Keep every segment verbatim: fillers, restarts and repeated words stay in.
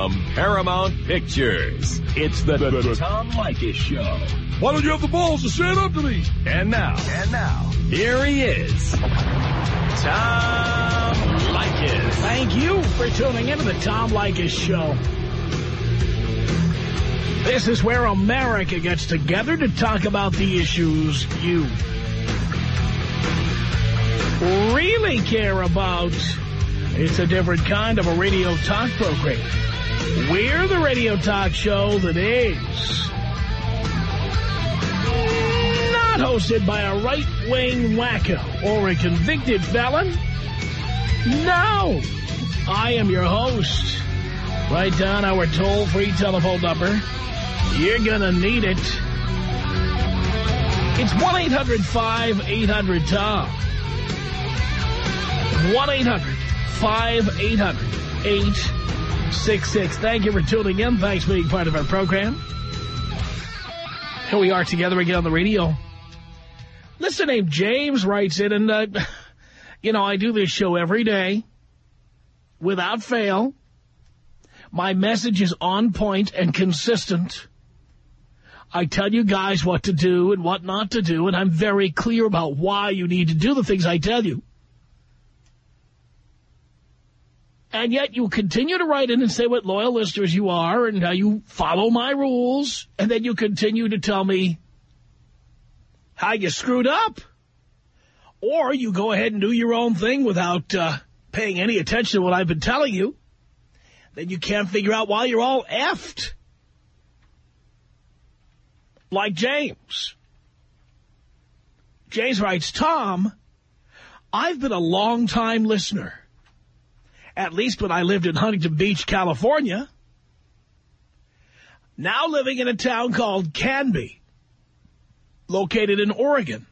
from Paramount Pictures. It's the, the, the Tom Leykis Show. Why don't you have the balls to stand up to me? And now, and now, here he is, Tom Leykis. Thank you for tuning into the Tom Leykis Show. This is where America gets together to talk about the issues you really care about. It's a different kind of a radio talk program. We're the radio talk show that is not hosted by a right-wing wacko or a convicted felon. No, I am your host. Write down our toll-free telephone number. You're gonna need it. It's one eight hundred five eight hundred Tom. one eight hundred five eight hundred eight six six. Thank you for tuning in. Thanks for being part of our program. Here we are together again on the radio. Listener named James writes in, and, uh, you know, I do this show every day without fail. My message is on point and consistent. I tell you guys what to do and what not to do, and I'm very clear about why you need to do the things I tell you. And yet you continue to write in and say what loyal listeners you are and how you follow my rules, and then you continue to tell me how you screwed up. Or you go ahead and do your own thing without uh, paying any attention to what I've been telling you. Then you can't figure out why you're all effed. Like James. James writes, Tom, I've been a long-time listener. At least when I lived in Huntington Beach, California. Now living in a town called Canby, located in Oregon.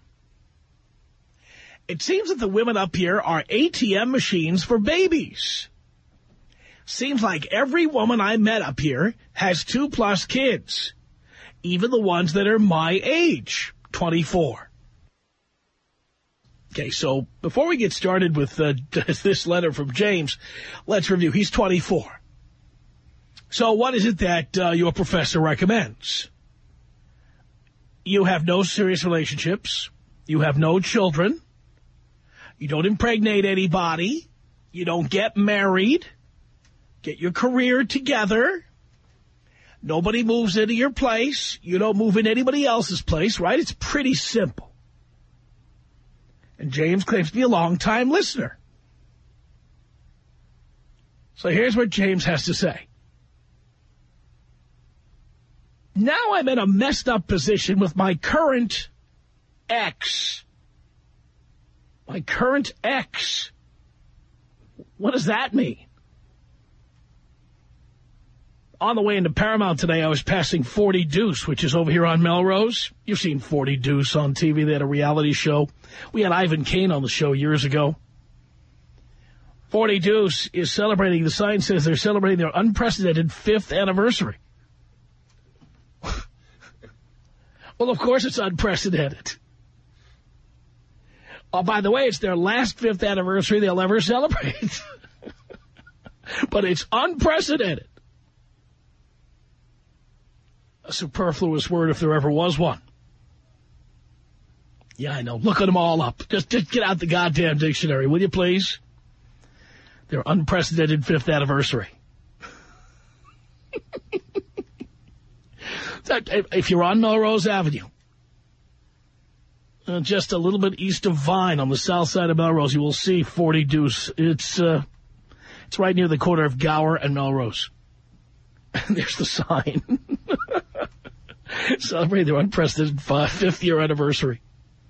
It seems that the women up here are A T M machines for babies. Seems like every woman I met up here has two-plus kids. Even the ones that are my age, twenty-four. Okay, so before we get started with uh, this letter from James, let's review. He's twenty-four. So what is it that uh, your professor recommends? You have no serious relationships. You have no children. You don't impregnate anybody. You don't get married. Get your career together. Nobody moves into your place. You don't move in anybody else's place, right? It's pretty simple. And James claims to be a long-time listener. So here's what James has to say. Now I'm in a messed up position with my current ex. My current ex. What does that mean? On the way into Paramount today, I was passing forty Deuce, which is over here on Melrose. You've seen forty Deuce on T V. They had a reality show. We had Ivan Kane on the show years ago. forty Deuce is celebrating, the sign says they're celebrating their unprecedented fifth anniversary. Well, of course it's unprecedented. Oh, by the way, it's their last fifth anniversary they'll ever celebrate. But it's unprecedented. A superfluous word if there ever was one. Yeah, I know. Look at them all up. Just, just get out the goddamn dictionary, will you please? Their unprecedented fifth anniversary. If you're on Melrose Avenue, uh, just a little bit east of Vine on the south side of Melrose, you will see forty Deuce. It's, uh, it's right near the corner of Gower and Melrose. And there's the sign. Celebrate their unprecedented fifth year anniversary.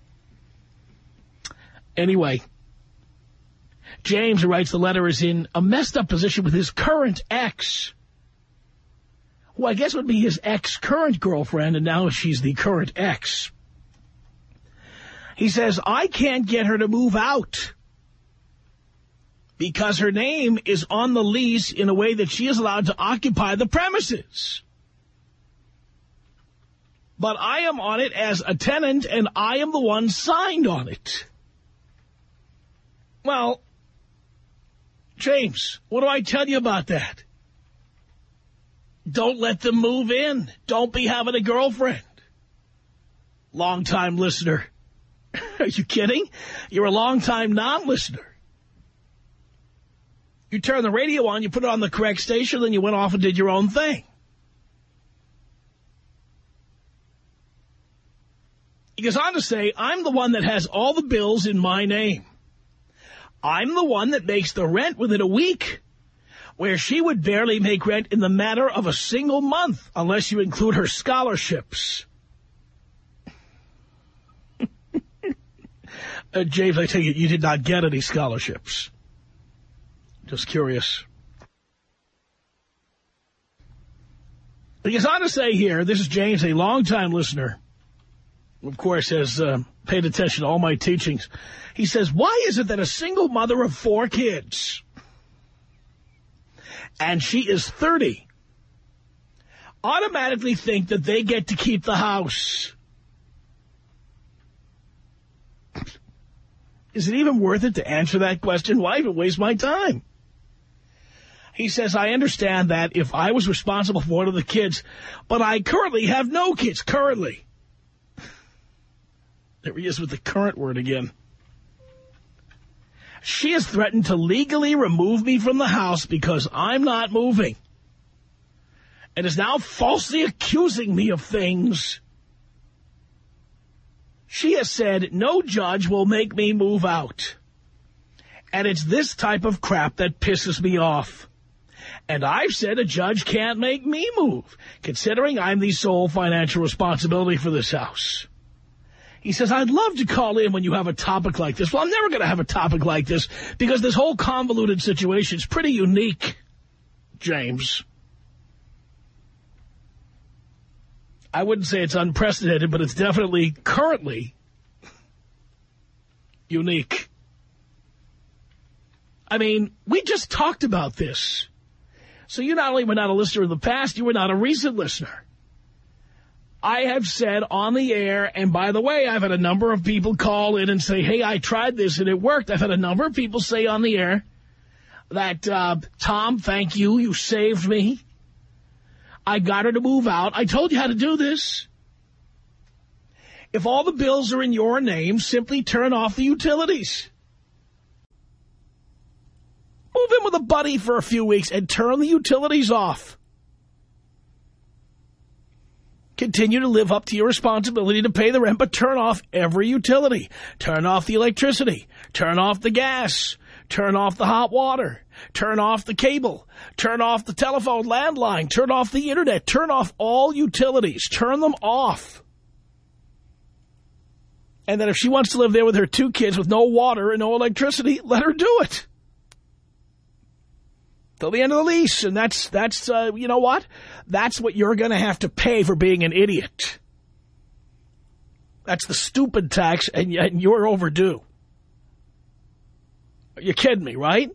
Anyway, James, who writes the letter, is in a messed up position with his current ex, who I guess would be his ex-current girlfriend, and now she's the current ex. He says, I can't get her to move out because her name is on the lease in a way that she is allowed to occupy the premises. But I am on it as a tenant, and I am the one signed on it. Well, James, what do I tell you about that? Don't let them move in. Don't be having a girlfriend. Long-time listener. Are you kidding? You're a long-time non-listener. You turn the radio on, you put it on the correct station, then you went off and did your own thing. He goes on to say, I'm the one that has all the bills in my name. I'm the one that makes the rent within a week, where she would barely make rent in the matter of a single month, unless you include her scholarships. uh, James, I take it you did not get any scholarships. Just curious. He goes on to say here, this is James, a longtime listener, of course, has uh, paid attention to all my teachings. He says, why is it that a single mother of four kids, and she is thirty, automatically think that they get to keep the house? Is it even worth it to answer that question? Why even waste my time? He says, I understand that if I was responsible for one of the kids, but I currently have no kids, currently. There he is with the current word again. She has threatened to legally remove me from the house because I'm not moving, and is now falsely accusing me of things. She has said no judge will make me move out. And it's this type of crap that pisses me off. And I've said a judge can't make me move, considering I'm the sole financial responsibility for this house. He says, I'd love to call in when you have a topic like this. Well, I'm never going to have a topic like this because this whole convoluted situation is pretty unique, James. I wouldn't say it's unprecedented, but it's definitely currently unique. I mean, we just talked about this. So you not only were not a listener in the past, you were not a recent listener. I have said on the air, and by the way, I've had a number of people call in and say, hey, I tried this and it worked. I've had a number of people say on the air that, uh, Tom, thank you, you saved me. I got her to move out. I told you how to do this. If all the bills are in your name, simply turn off the utilities. Move in with a buddy for a few weeks and turn the utilities off. Continue to live up to your responsibility to pay the rent, but turn off every utility. Turn off the electricity. Turn off the gas. Turn off the hot water. Turn off the cable. Turn off the telephone landline. Turn off the internet. Turn off all utilities. Turn them off. And then if she wants to live there with her two kids with no water and no electricity, let her do it. Till the end of the lease. And that's, that's uh, you know what? That's what you're going to have to pay for being an idiot. That's the stupid tax, and, and you're overdue. You're kidding me, right?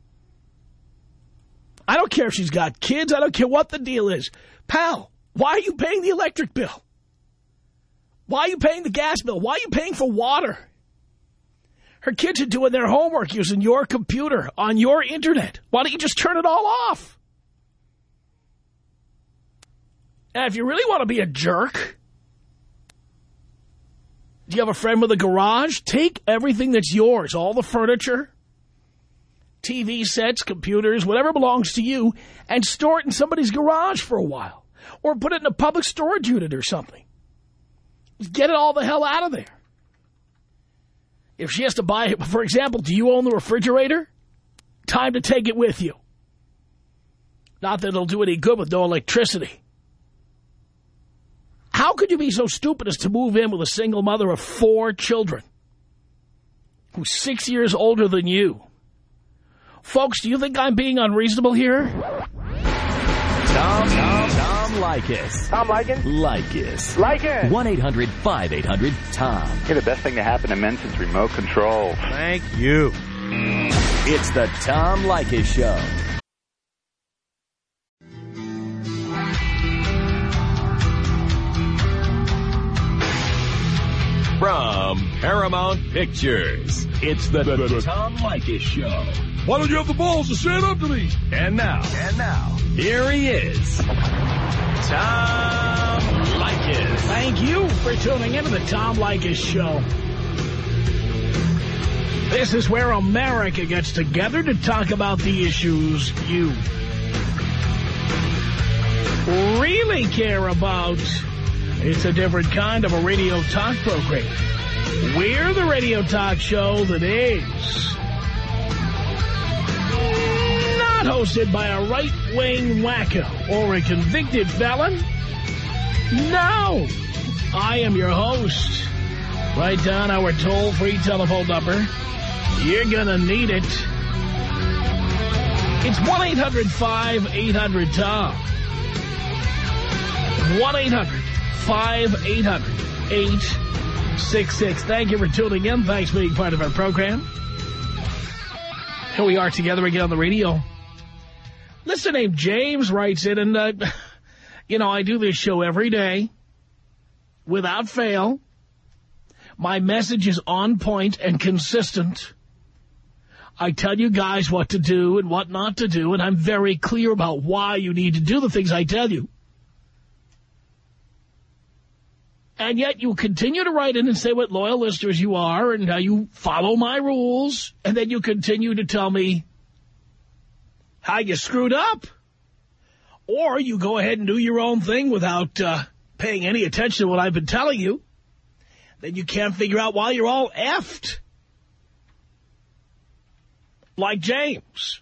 I don't care if she's got kids. I don't care what the deal is. Pal, why are you paying the electric bill? Why are you paying the gas bill? Why are you paying for water? Her kids are doing their homework using your computer on your internet. Why don't you just turn it all off? And if you really want to be a jerk, do you have a friend with a garage? Take everything that's yours, all the furniture, T V sets, computers, whatever belongs to you, and store it in somebody's garage for a while. Or put it in a public storage unit or something. Get it all the hell out of there. If she has to buy it, for example, do you own the refrigerator? Time to take it with you. Not that it'll do any good with no electricity. How could you be so stupid as to move in with a single mother of four children who's six years older than you? Folks, do you think I'm being unreasonable here? Tom, Tom, Tom Leykis. Tom Leykis? Leykis. Leykis. one eight hundred five eight hundred Tom. You're the best thing to happen to men since remote control. Thank you. It's the Tom Leykis Show. from Paramount Pictures. It's the, the, the Tom Leykis Show. Why don't you have the balls to stand up to me? And now, and now, here he is, Tom Leykis. Thank you for tuning into the Tom Leykis Show. This is where America gets together to talk about the issues you really care about. It's a different kind of a radio talk program. We're the radio talk show that is not hosted by a right-wing wacko or a convicted felon. No, I am your host. Write down our toll-free telephone number. You're gonna need it. It's one eight hundred five eight hundred Tom. one eight hundred five eight hundred eight six six. Thank you for tuning in. Thanks for being part of our program. Here we are together again on the radio. Listener named James writes in, and, uh, you know, I do this show every day without fail. My message is on point and consistent. I tell you guys what to do and what not to do, and I'm very clear about why you need to do the things I tell you. And yet you continue to write in and say what loyal listeners you are and how you follow my rules, and then you continue to tell me how you screwed up. Or you go ahead and do your own thing without uh, paying any attention to what I've been telling you. Then you can't figure out why you're all effed. Like James.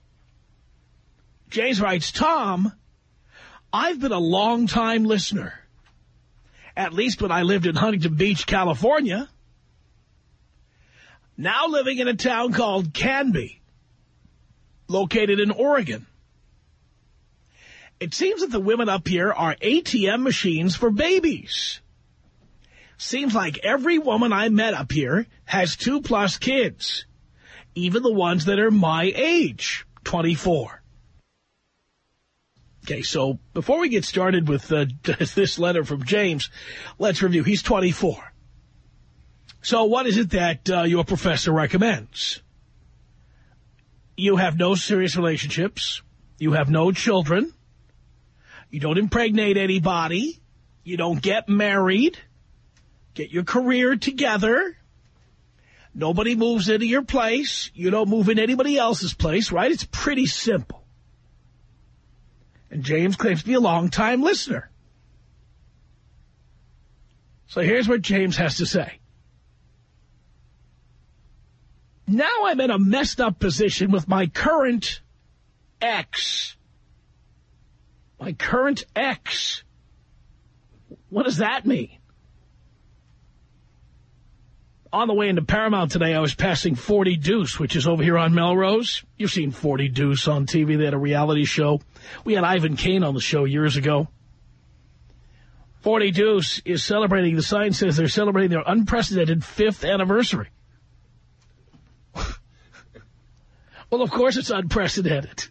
James writes, Tom, I've been a long-time listener. At least when I lived in Huntington Beach, California. Now living in a town called Canby, located in Oregon. It seems that the women up here are A T M machines for babies. Seems like every woman I met up here has two-plus kids. Even the ones that are my age, twenty-four. Okay, so before we get started with uh, this letter from James, let's review. He's twenty-four. So what is it that uh, your professor recommends? You have no serious relationships. You have no children. You don't impregnate anybody. You don't get married. Get your career together. Nobody moves into your place. You don't move in anybody else's place, right? It's pretty simple. And James claims to be a long-time listener. So here's what James has to say. Now I'm in a messed up position with my current ex. My current ex. What does that mean? On the way into Paramount today, I was passing forty Deuce, which is over here on Melrose. You've seen forty Deuce on T V. They had a reality show. We had Ivan Kane on the show years ago. forty Deuce is celebrating, the sign says they're celebrating their unprecedented fifth anniversary. Well, of course it's unprecedented.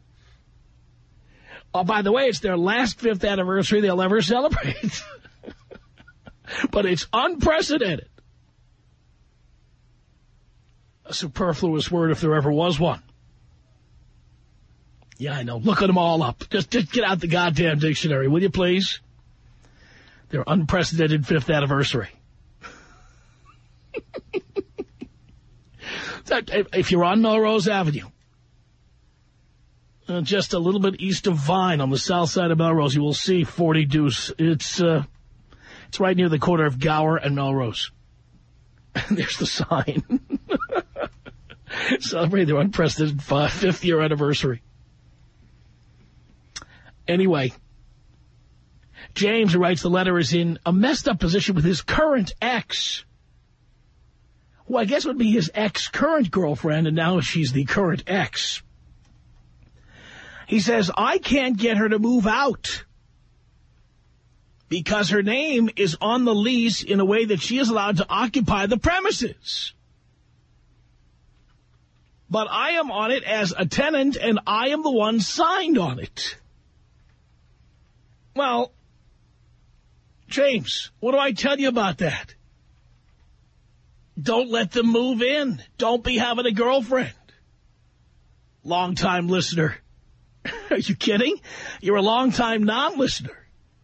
Oh, by the way, it's their last fifth anniversary they'll ever celebrate. But it's unprecedented. A superfluous word if there ever was one. Yeah, I know. Look at them all up. Just, just get out the goddamn dictionary, will you please? Their unprecedented fifth anniversary. If you're on Melrose Avenue, uh, just a little bit east of Vine on the south side of Melrose, you will see forty Deuce. It's, uh, it's right near the corner of Gower and Melrose. And there's the sign. Celebrate their unprecedented fifth year anniversary. Anyway, James, who writes the letter, is in a messed up position with his current ex, who I guess would be his ex-current girlfriend, and now she's the current ex. He says, I can't get her to move out because her name is on the lease in a way that she is allowed to occupy the premises. But I am on it as a tenant, and I am the one signed on it. Well, James, what do I tell you about that? Don't let them move in. Don't be having a girlfriend. Long-time listener. Are you kidding? You're a long-time non-listener.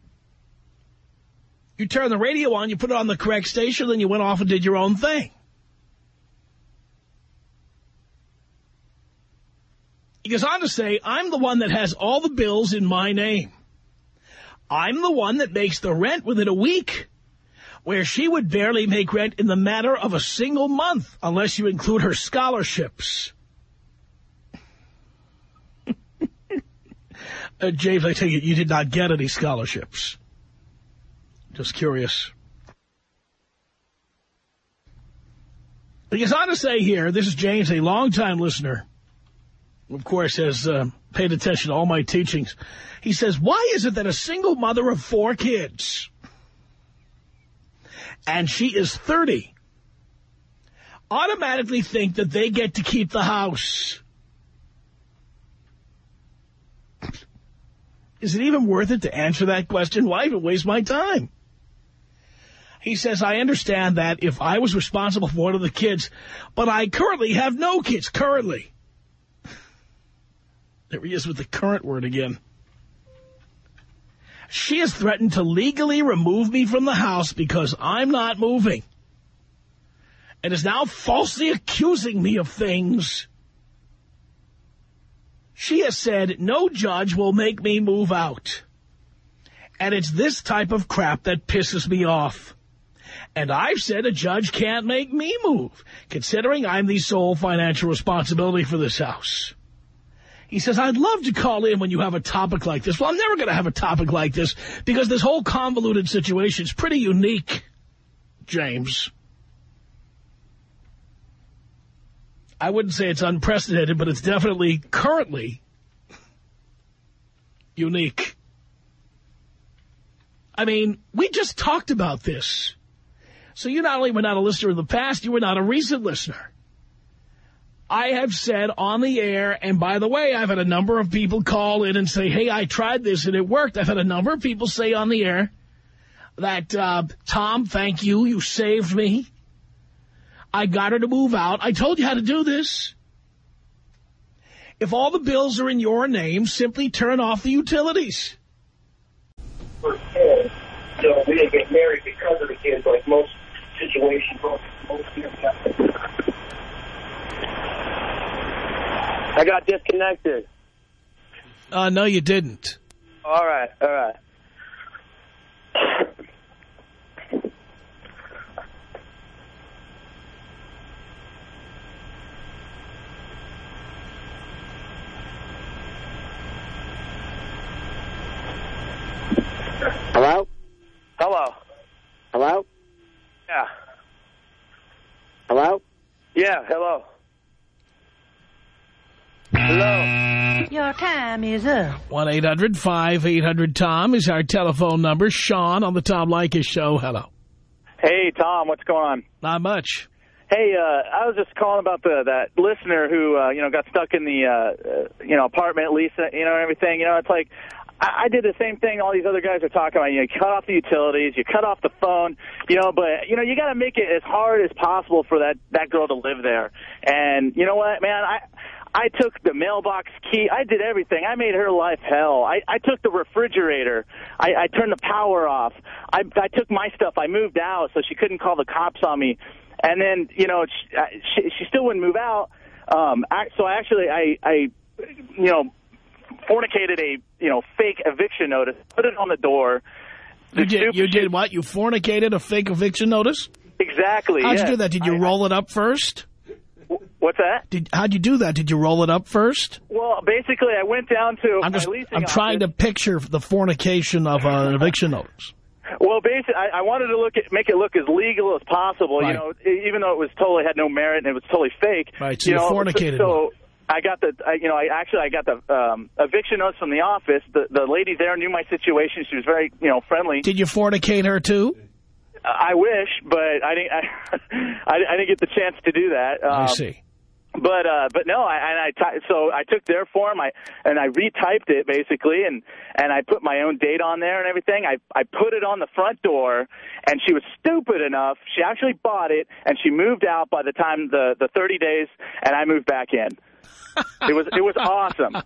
You turn the radio on, you put it on the correct station, then you went off and did your own thing. He goes on to say, I'm the one that has all the bills in my name. I'm the one that makes the rent within a week, where she would barely make rent in the matter of a single month, unless you include her scholarships. uh, James, I take it you did not get any scholarships. Just curious. He goes on to say here, this is James, a longtime listener, of course, has uh, paid attention to all my teachings. He says, why is it that a single mother of four kids, and she is thirty, automatically think that they get to keep the house? Is it even worth it to answer that question? Why even waste my time? He says, I understand that if I was responsible for one of the kids, but I currently have no kids, currently. There he is with the current word again. She has threatened to legally remove me from the house because I'm not moving, and is now falsely accusing me of things. She has said no judge will make me move out. And it's this type of crap that pisses me off. And I've said a judge can't make me move, considering I'm the sole financial responsibility for this house. He says, I'd love to call in when you have a topic like this. Well, I'm never going to have a topic like this because this whole convoluted situation is pretty unique, James. I wouldn't say it's unprecedented, but it's definitely currently unique. I mean, we just talked about this. So you not only were not a listener in the past, you were not a recent listener. I have said on the air, and by the way, I've had a number of people call in and say, hey, I tried this and it worked. I've had a number of people say on the air that, uh, Tom, thank you, you saved me. I got her to move out. I told you how to do this. If all the bills are in your name, simply turn off the utilities. For kids, so we didn't get married because of the kids, like most situations. Most kids have. I got disconnected. Uh, no, you didn't. All right, all right. Hello? Hello. Hello? Yeah. Hello? Yeah, hello. Hello. Your time is up. one eight hundred five eight hundred Tom is our telephone number. Sean on the Tom Leykis Show. Hello. Hey, Tom, what's going on? Not much. Hey, uh, I was just calling about the that listener who, uh, you know, got stuck in the, uh, uh, you know, apartment lease, you know, and everything. You know, it's like, I, I did the same thing all these other guys are talking about. You know, you cut off the utilities, you cut off the phone, you know, but, you know, you got to make it as hard as possible for that, that girl to live there. And you know what, man, I... I took the mailbox key. I did everything. I made her life hell. I, I took the refrigerator. I, I turned the power off. I, I took my stuff. I moved out so she couldn't call the cops on me. And then, you know, she, she, she still wouldn't move out. Um, I, so I actually, I, I, you know, fornicated a, you know, fake eviction notice, put it on the door. You did, you did what? You fornicated a fake eviction notice? Exactly. How'd yes. you do that? Did you I, roll it up first? What's that? Did, how'd you do that? Did you roll it up first? Well, basically, I went down to I'm, just, my leasing I'm trying office. to picture the fornication of an eviction notice. Well, basically, I, I wanted to look at, make it look as legal as possible, right. you know, even though it was totally had no merit and it was totally fake. Right, so you, you know, fornicated. So, so I got the, I, you know, I actually I got the um, eviction notice from the office. The, the lady there knew my situation. She was very, you know, friendly. Did you fornicate her, too? I wish, but I didn't, I, I didn't get the chance to do that. Um, I see. But uh, but no, I, and I t- so I took their form, I and I retyped it basically, and, and I put my own date on there and everything. I I put it on the front door, and she was stupid enough. She actually bought it, and she moved out by the time the, the thirty days, and I moved back in. It was it was awesome.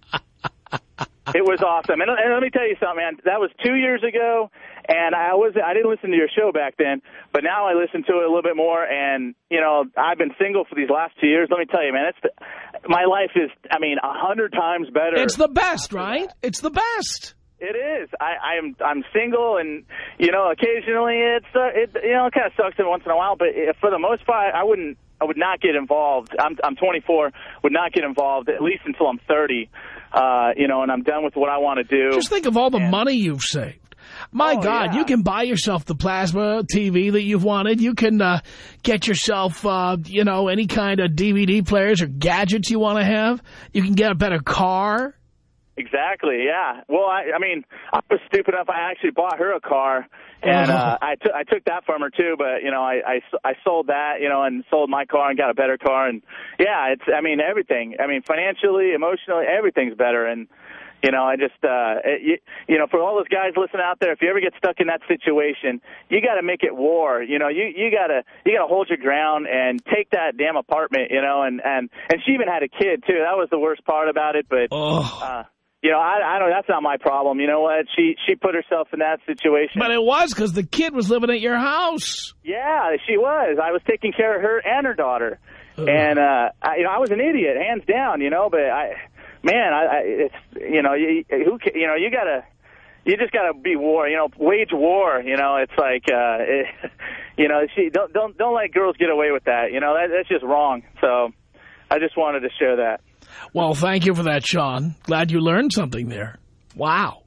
It was awesome. And, and let me tell you something, man. That was two years ago, and I was I didn't listen to your show back then, but now I listen to it a little bit more. And you know, I've been single for these last two years. Let me tell you, man, it's the, my life is, I mean, a hundred times better. It's the best, right? It's the best. It is. I, I'm I'm single, and you know, occasionally it's uh, it you know it kind of sucks every once in a while. But for the most part, I wouldn't. I would not get involved. I'm I'm twenty-four. Would not get involved at least until I'm thirty. Uh, you know, and I'm done with what I want to do. Just think of all the and, money you've saved. My oh, God, yeah. you can buy yourself the plasma T V that you've wanted. You can uh, get yourself, uh, you know, any kind of D V D players or gadgets you want to have. You can get a better car. Exactly, yeah. Well, I, I mean, I was stupid enough. I actually bought her a car, and uh, I, t- I took that from her, too. But, you know, I, I, I sold that, you know, and sold my car and got a better car. And, yeah, it's, I mean, everything. I mean, financially, emotionally, everything's better. And, you know, I just, uh, it, you, you know, for all those guys listening out there, if you ever get stuck in that situation, you got to make it war. You know, you, you got to you got to hold your ground and take that damn apartment, you know. And, and, and she even had a kid, too. That was the worst part about it. But, oh. uh You know, I, I don't. That's not my problem. You know what? She she put herself in that situation. But it was because the kid was living at your house. Yeah, she was. I was taking care of her and her daughter, uh-huh. and uh, I, you know, I was an idiot, hands down. You know, but I, man, I, I it's you know, you, who you know, you gotta, you just gotta be war. You know, wage war. You know, it's like, uh, it, you know, she don't don't don't let girls get away with that. You know, that, that's just wrong. So, I just wanted to share that. Well, thank you for that, Sean. Glad you learned something there. Wow.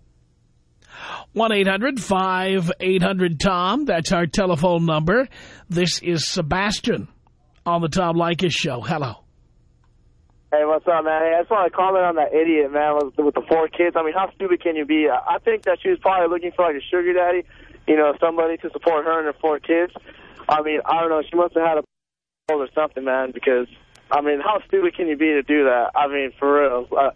one eight hundred five eight hundred Tom. That's our telephone number. This is Sebastian on the Tom Leykis Show. Hello. Hey, what's up, man? Hey, I just want to comment on that idiot, man, with, with the four kids. I mean, how stupid can you be? I think that she was probably looking for, like, a sugar daddy, you know, somebody to support her and her four kids. I mean, I don't know. She must have had a or something, man, because... I mean, how stupid can you be to do that? I mean, for real. Uh,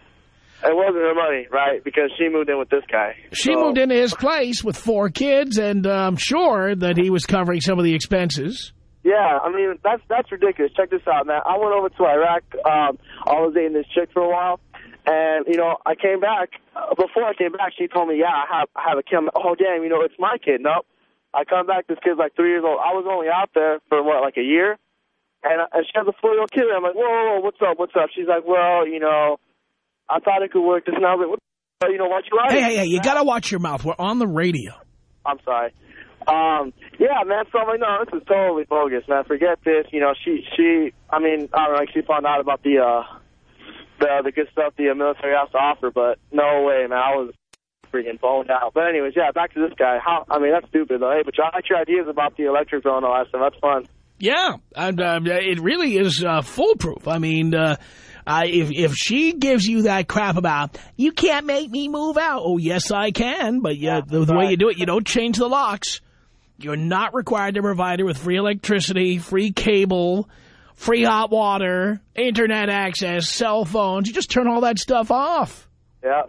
it wasn't her money, right? Because she moved in with this guy. She so. moved into his place with four kids, and uh, I'm sure that he was covering some of the expenses. Yeah, I mean, that's that's ridiculous. Check this out, man. I went over to Iraq. Um, I was dating this chick for a while. And, you know, I came back. Uh, before I came back, she told me, yeah, I have, I have a kid. Oh, damn, you know, it's my kid. Nope. I come back, this kid's like three years old. I was only out there for, what, like a year? And, and she has a four-year-old kid. I'm like, whoa, whoa, whoa, what's up, what's up? She's like, well, you know, I thought it could work. This and I was like, what the hell, you know, why'd you lie? Hey, hey, hey, you got to watch your mouth. We're on the radio. I'm sorry. Um, yeah, man, so I'm like, no, this is totally bogus, man. Forget this. You know, she, she, I mean, I don't know, like she found out about the, uh, the, the good stuff the military has to offer, but no way, man. I was freaking boned out. But anyways, yeah, back to this guy. How, I mean, that's stupid, though. Hey, but I like your ideas about the electric bill and all that stuff. That's fun. Yeah, and uh, it really is uh, foolproof. I mean, uh, uh, if, if she gives you that crap about, you can't make me move out. Oh, yes, I can. But yeah, the, the way you do it, you don't change the locks. You're not required to provide her with free electricity, free cable, free hot water, internet access, cell phones. You just turn all that stuff off. Yeah.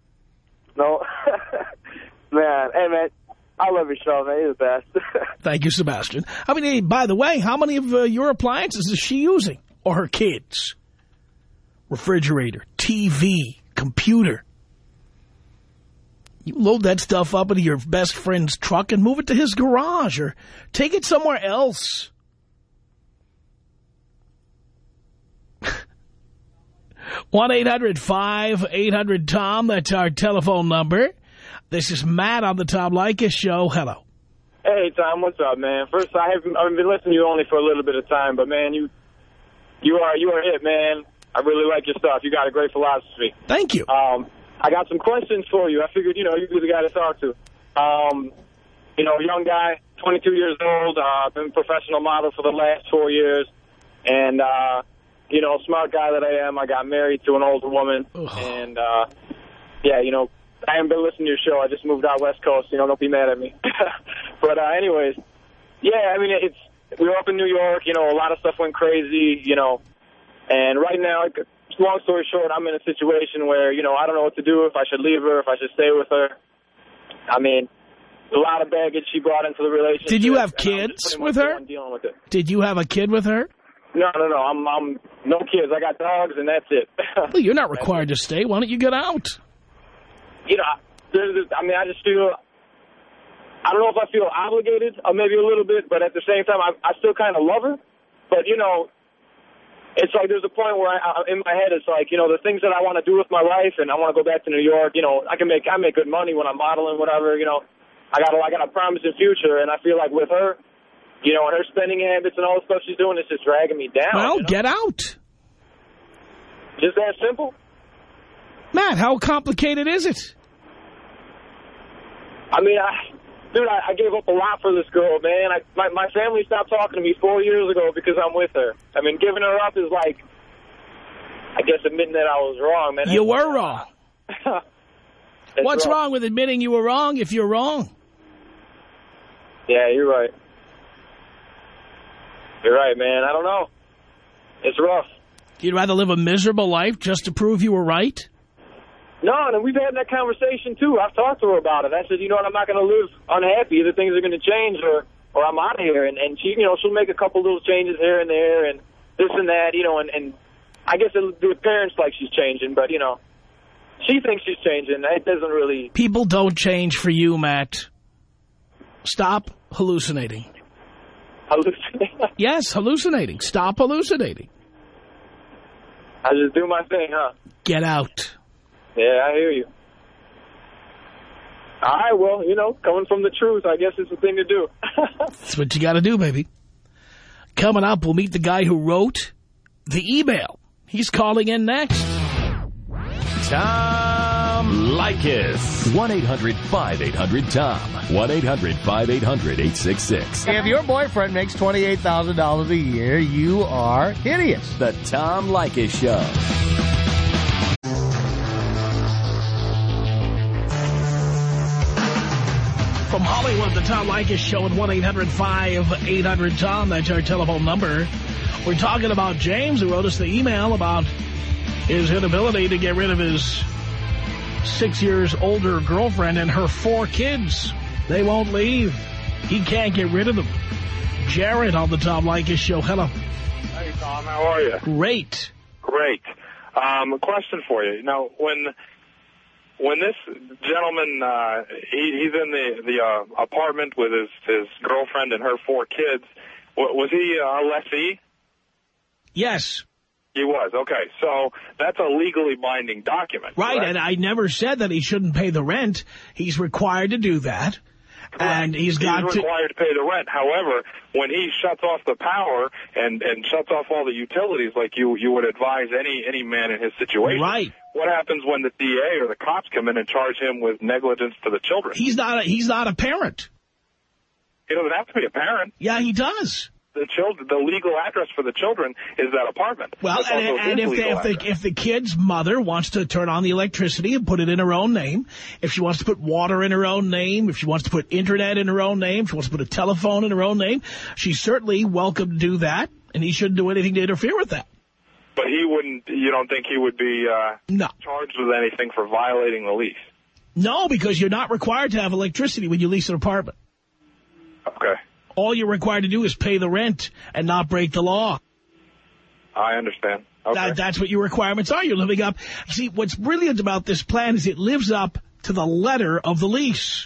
No. Man, hey, man. I love your show, man. You're the best. Thank you, Sebastian. I mean, hey, by the way, how many of uh, your appliances is she using? Or her kids? Refrigerator, T V, computer. You load that stuff up into your best friend's truck and move it to his garage or take it somewhere else. one eight hundred five eight hundred Tom. That's our telephone number. This is Matt on the Tom Leykis Show. Hello. Hey, Tom. What's up, man? First, I haven't I've been listening to you only for a little bit of time, but man, you you are you are it, man. I really like your stuff. You got a great philosophy. Thank you. Um, I got some questions for you. I figured, you know, you'd be the guy to talk to. Um, you know, young guy, twenty-two years old. Uh, been a professional model for the last four years, and uh, you know, smart guy that I am, I got married to an older woman, oh. and uh, yeah, you know. I haven't been listening to your show. I just moved out West Coast. You know, don't be mad at me. But uh, anyways, yeah, I mean, it's we were up in New York. You know, a lot of stuff went crazy. You know, And right now, long story short, I'm in a situation where, you know, I don't know what to do, if I should leave her, if I should stay with her. I mean, a lot of baggage she brought into the relationship. Did you have kids with her? Dealing with it. Did you have a kid with her? No, no, no. I'm, I'm no kids. I got dogs, and that's it. Well, you're not required to stay. Why don't you get out? You know, there's this, I mean, I just feel, I don't know if I feel obligated, or maybe a little bit, but at the same time, I, I still kind of love her. But, you know, it's like there's a point where I, in my head it's like, you know, the things that I want to do with my life, and I want to go back to New York. You know, I can make I make good money when I'm modeling, whatever. You know, I got a, I got a promising future, and I feel like with her, you know, and her spending habits and all the stuff she's doing, it's just dragging me down. Well, you know? Get out. Just that simple. Matt, how complicated is it? I mean, I. Dude, I, I gave up a lot for this girl, man. I, my, my family stopped talking to me four years ago because I'm with her. I mean, giving her up is like, I guess, admitting that I was wrong, man. You were wrong. What's rough. wrong with admitting you were wrong if you're wrong? Yeah, you're right. You're right, man. I don't know. It's rough. You'd rather live a miserable life just to prove you were right? No, and we've had that conversation, too. I've talked to her about it. I said, you know what, I'm not going to live unhappy. Either things are going to change or, or I'm out of here. And, and she, you know, she'll make a couple little changes here and there and this and that, you know, and, and I guess it, the parents like she's changing, but, you know, she thinks she's changing. It doesn't really... People don't change for you, Matt. Stop hallucinating. Hallucinating? Yes, hallucinating. Stop hallucinating. I just do my thing, huh? Get out. Yeah, I hear you. All right, well, you know, coming from the truth, I guess it's the thing to do. That's what you got to do, baby. Coming up, we'll meet the guy who wrote the email. He's calling in next. Tom Leykis. one eight hundred five eight hundred Tom. one eight hundred five eight hundred eight six six. If your boyfriend makes twenty-eight thousand dollars a year, you are hideous. The Tom Leykis Show. From Hollywood, the Tom Leykis Show at one eight hundred five eight hundred Tom. That's our telephone number. We're talking about James, who wrote us the email about his inability to get rid of his six years older girlfriend and her four kids. They won't leave. He can't get rid of them. Jared on the Tom Leykis Show. Hello. Hey, Tom. How are you? Great. Great. Um, a question for you. Now, when... When this gentleman, uh, he, he's in the, the uh, apartment with his, his girlfriend and her four kids, was he a lessee? Yes. He was. Okay. So that's a legally binding document. Right, correct? and I never said that he shouldn't pay the rent. He's required to do that. Correct. And he's got he's to... required to pay the rent. However, when he shuts off the power and, and shuts off all the utilities like you, you would advise any, any man in his situation. Right. What happens when the D A or the cops come in and charge him with negligence to the children? He's not a, he's not a parent. He doesn't have to be a parent. Yeah, he does. The children, the legal address for the children is that apartment. Well, That's and, also and his if, the, legal if, the, address. if the kid's mother wants to turn on the electricity and put it in her own name, if she wants to put water in her own name, if she wants to put internet in her own name, if she wants to put a telephone in her own name, she's certainly welcome to do that, and he shouldn't do anything to interfere with that. But he wouldn't, you don't think he would be uh, no. charged with anything for violating the lease? No, because you're not required to have electricity when you lease an apartment. Okay. All you're required to do is pay the rent and not break the law. I understand. Okay. That, that's what your requirements are. You're living up. See, what's brilliant about this plan is it lives up to the letter of the lease.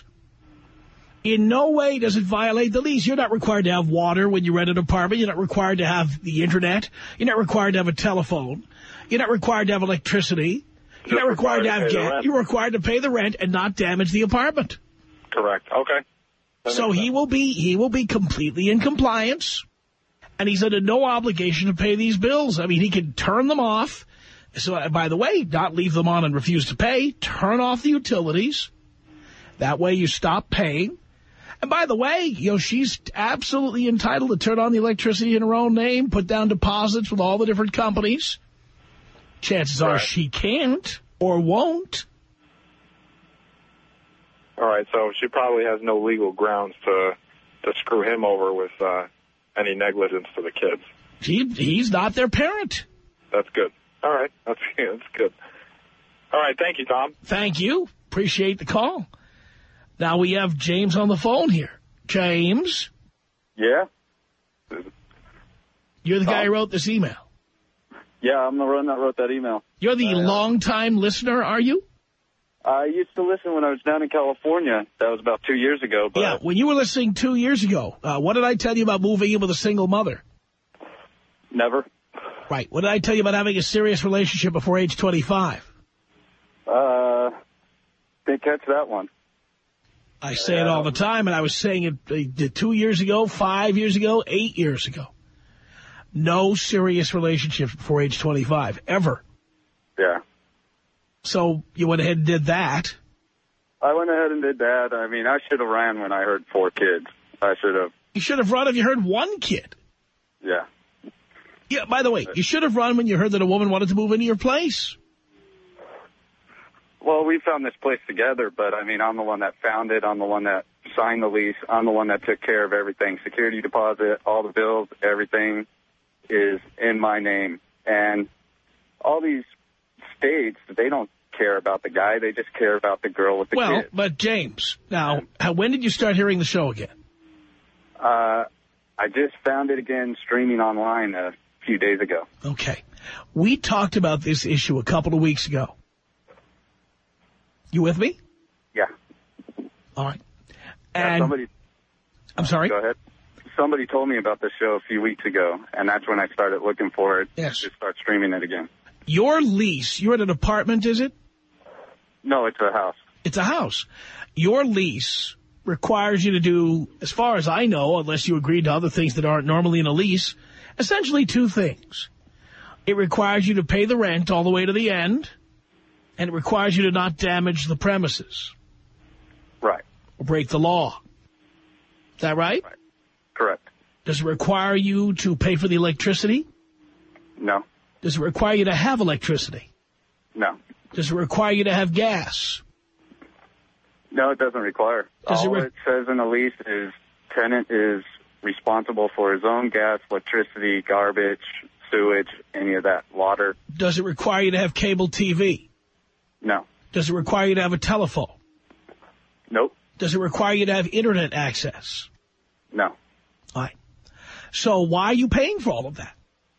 In no way does it violate the lease. You're not required to have water when you rent an apartment. You're not required to have the internet. You're not required to have a telephone. You're not required to have electricity. You're Just not required, required to have to gas. You're required to pay the rent and not damage the apartment. Correct. Okay. That so he will be he will be completely in compliance, and he's under no obligation to pay these bills. I mean, he can turn them off. So, uh, by the way, not leave them on and refuse to pay. Turn off the utilities. That way you stop paying. And by the way, you know, she's absolutely entitled to turn on the electricity in her own name, put down deposits with all the different companies. Chances right. are she can't or won't. All right, so she probably has no legal grounds to to screw him over with uh, any negligence to the kids. He, he's not their parent. That's good. All right. That's, that's good. All right. Thank you, Tom. Thank you. Appreciate the call. Now we have James on the phone here. James? Yeah? You're the guy Tom? who wrote this email. Yeah, I'm the one that wrote that email. You're the uh, long-time listener, are you? I used to listen when I was down in California. That was about two years ago. But Yeah, when you were listening two years ago, uh, what did I tell you about moving in with a single mother? Never. Right. What did I tell you about having a serious relationship before age twenty-five? Uh, didn't catch that one. I say it all the time, and I was saying it uh, two years ago, five years ago, eight years ago. No serious relationships before age twenty-five, ever. Yeah. So you went ahead and did that. I went ahead and did that. I mean, I should have ran when I heard four kids. I should have. You should have run if you heard one kid. Yeah. Yeah, by the way, you should have run when you heard that a woman wanted to move into your place. Well, we found this place together, but, I mean, I'm the one that found it. I'm the one that signed the lease. I'm the one that took care of everything. Security deposit, all the bills, everything is in my name. And all these states, they don't care about the guy. They just care about the girl with the well, kid. Well, but, James, now, how, when did you start hearing the show again? Uh, I just found it again streaming online a few days ago. Okay. We talked about this issue a couple of weeks ago. You with me? Yeah. All right. Yeah, And somebody, I'm sorry? Go ahead. Somebody told me about this show a few weeks ago, and that's when I started looking for it yes. to start streaming it again. Your lease, you're in an apartment, is it? No, it's a house. It's a house. Your lease requires you to do, as far as I know, unless you agree to other things that aren't normally in a lease, essentially two things. It requires you to pay the rent all the way to the end, and it requires you to not damage the premises. Right. Or break the law. Is that right? Right. Correct. Does it require you to pay for the electricity? No. Does it require you to have electricity? No. Does it require you to have gas? No, it doesn't require. Does All it, re it says in the lease is tenant is responsible for his own gas, electricity, garbage, sewage, any of that, water. Does it require you to have cable T V? No. Does it require you to have a telephone? Nope. Does it require you to have Internet access? No. All right. So why are you paying for all of that?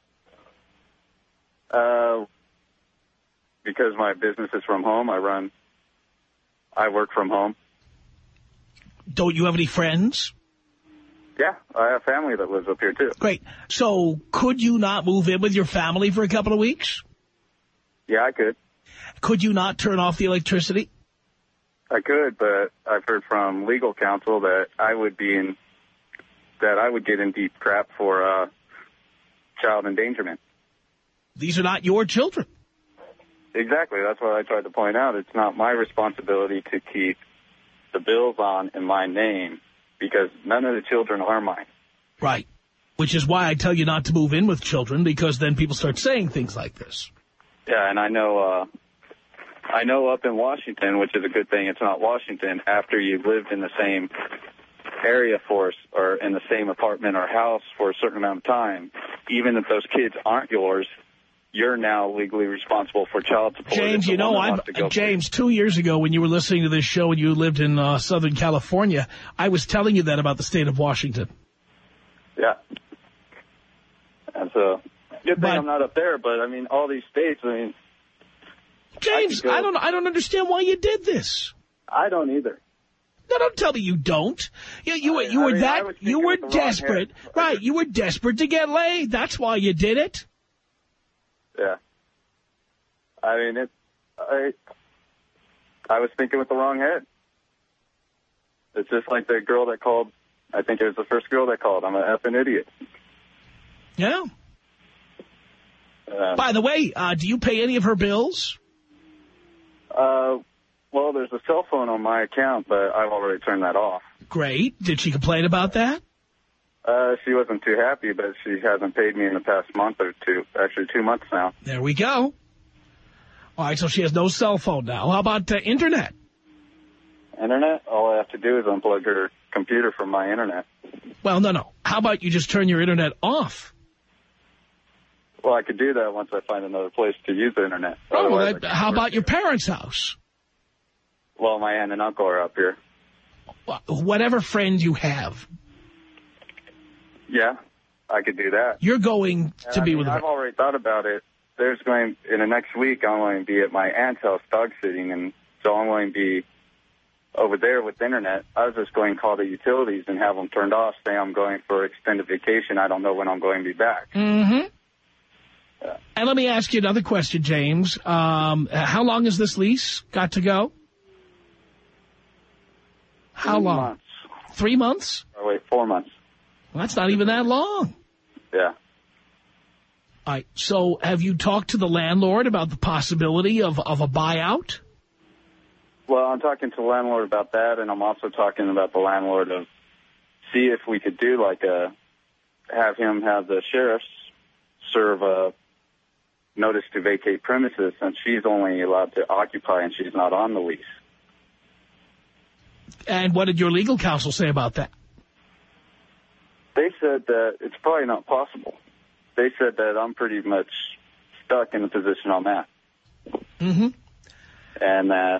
Uh, because my business is from home. I run, I work from home. Don't you have any friends? Yeah, I have family that lives up here, too. Great. So could you not move in with your family for a couple of weeks? Yeah, I could. Could you not turn off the electricity? I could, but I've heard from legal counsel that I would be in, that I would get in deep crap for uh, child endangerment. These are not your children. Exactly. That's what I tried to point out. It's not my responsibility to keep the bills on in my name because none of the children are mine. Right. Which is why I tell you not to move in with children, because then people start saying things like this. Yeah, and I know uh, I know up in Washington, which is a good thing, it's not Washington, after you've lived in the same area for, or in the same apartment or house for a certain amount of time, even if those kids aren't yours, you're now legally responsible for child support. James, you know, I'm, James, two years ago when you were listening to this show and you lived in uh, Southern California, I was telling you that about the state of Washington. Yeah. And so, good thing but, I'm not up there, but, I mean, all these states, I mean... James, I, I don't I don't understand why you did this. I don't either. No, don't tell me you don't. You, you, I, you were I mean, that, you were desperate. Right, you were desperate to get laid. That's why you did it. Yeah. I mean, it, I, I was thinking with the wrong head. It's just like the girl that called. I think it was the first girl that called. I'm an effing idiot. Yeah. Um, By the way, uh, do you pay any of her bills? Uh, well, there's a cell phone on my account, but I've already turned that off. Great. Did she complain about that? Uh, she wasn't too happy, but she hasn't paid me in the past month or two. Actually, two months now. There we go. All right, so she has no cell phone now. How about uh, Internet? Internet? All I have to do is unplug her computer from my Internet. Well, no, no. How about you just turn your Internet off? Well, I could do that once I find another place to use the internet. Oh, well, that, how about your parents' house? Well, my aunt and uncle are up here. Whatever friend you have. Yeah, I could do that. You're going to and be I mean, with. I've a... already thought about it. There's going in the next week. I'm going to be at my aunt's house dog sitting, and so I'm going to be over there with internet. I was just going to call the utilities and have them turned off. Say I'm going for extended vacation. I don't know when I'm going to be back. Mm-hmm. Yeah. And let me ask you another question, James. Um, how long has this lease got to go? How Three long? Months. Three months? Oh, wait, four months. Well, that's not even that long. Yeah. All right. So have you talked to the landlord about the possibility of, of a buyout? Well, I'm talking to the landlord about that, and I'm also talking about the landlord of see if we could do like a, have him have the sheriffs serve a notice to vacate premises since she's only allowed to occupy and she's not on the lease. And what did your legal counsel say about that? They said that it's probably not possible. They said that I'm pretty much stuck in the position I'm at. Mm-hmm. And that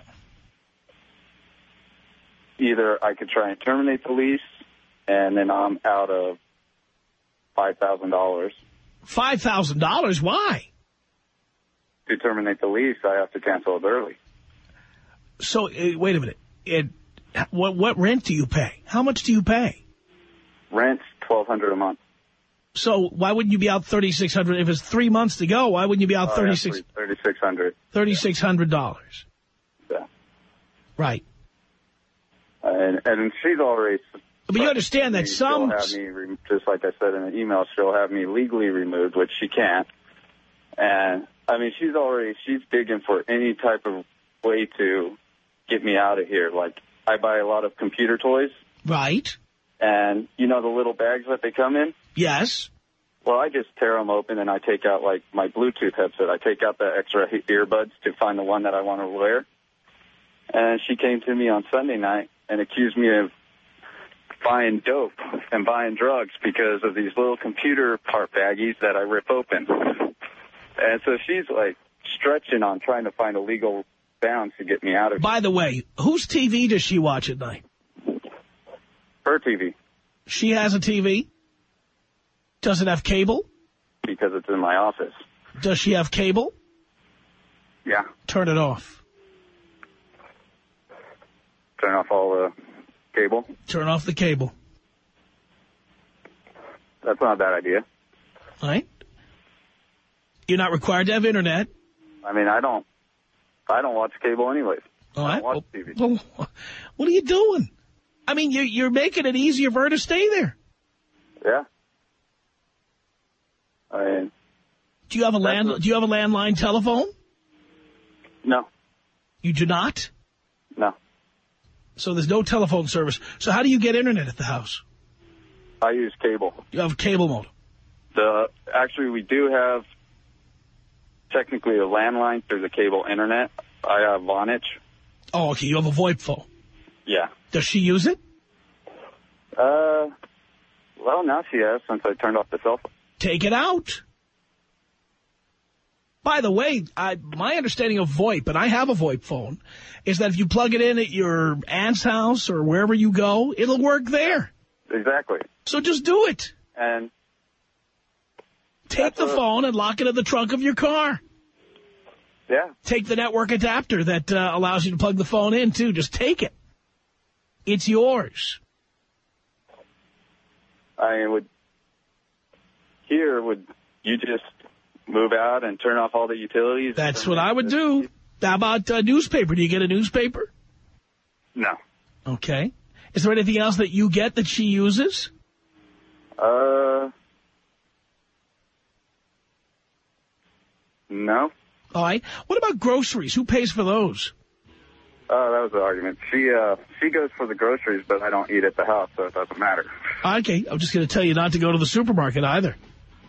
either I could try and terminate the lease, and then I'm out of five thousand dollars. five thousand dollars? Why? To terminate the lease, I have to cancel it early. So, uh, wait a minute. It, what, what rent do you pay? How much do you pay? Rent's twelve hundred dollars a month. So why wouldn't you be out thirty-six hundred dollars? If it's three months to go, why wouldn't you be out oh, thirty-six thirty-six hundred dollars? thirty-six hundred dollars. Yeah. Right. Uh, and, and she's already... But you understand that some... She'll have me, re just like I said in the email, she'll have me legally removed, which she can't. And, I mean, she's already... She's digging for any type of way to get me out of here. Like, I buy a lot of computer toys. Right. And, you know the little bags that they come in? Yes. Well, I just tear them open and I take out, like, my Bluetooth headset. I take out the extra earbuds to find the one that I want to wear. And she came to me on Sunday night and accused me of buying dope and buying drugs because of these little computer part baggies that I rip open. And so she's, like, stretching on trying to find a legal bounds to get me out of here. By the way, whose T V does she watch at night? Her T V. She has a T V? Does it have cable? Because it's in my office. Does she have cable? Yeah. Turn it off. Turn off all the cable? Turn off the cable. That's not a bad idea. All right. You're not required to have internet. I mean, I don't, I don't watch cable anyways. All right. I don't watch well, T V. Well, what are you doing? I mean, you're, you're making it easier for her to stay there. Yeah. I mean, do you have a land? A, do you have a landline telephone? No. You do not? No. So there's no telephone service. So how do you get internet at the house? I use cable. You have cable modem. The actually, we do have technically a landline through the cable internet. I have Vonage. Oh, okay. You have a VoIP phone. Yeah. Does she use it? Uh, well, now she has since I turned off the cell phone. Take it out. By the way, I, my understanding of VoIP, and I have a VoIP phone, is that if you plug it in at your aunt's house or wherever you go, it'll work there. Exactly. So just do it. And take the a, phone and lock it in the trunk of your car. Yeah. Take the network adapter that uh, allows you to plug the phone in, too. Just take it. It's yours. I mean, would here, would you just move out and turn off all the utilities? That's what I would do. How about a newspaper? Do you get a newspaper? No. Okay. Is there anything else that you get that she uses? Uh, no. All right. What about groceries? Who pays for those? Oh, that was the argument. She uh, she goes for the groceries, but I don't eat at the house, so it doesn't matter. Okay. I'm just going to tell you not to go to the supermarket either.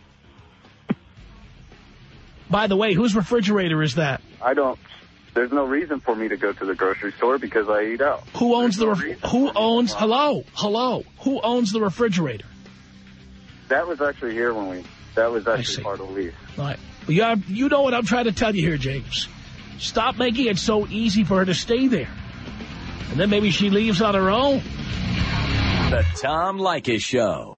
By the way, whose refrigerator is that? I don't. There's no reason for me to go to the grocery store because I eat out. Who owns There's the? No ref who owns? Hello, hello. Who owns the refrigerator? That was actually here when we That was actually part of the lease. All right. Well, you, are, you know what I'm trying to tell you here, James. Stop making it so easy for her to stay there. And then maybe she leaves on her own. The Tom Leykis Show.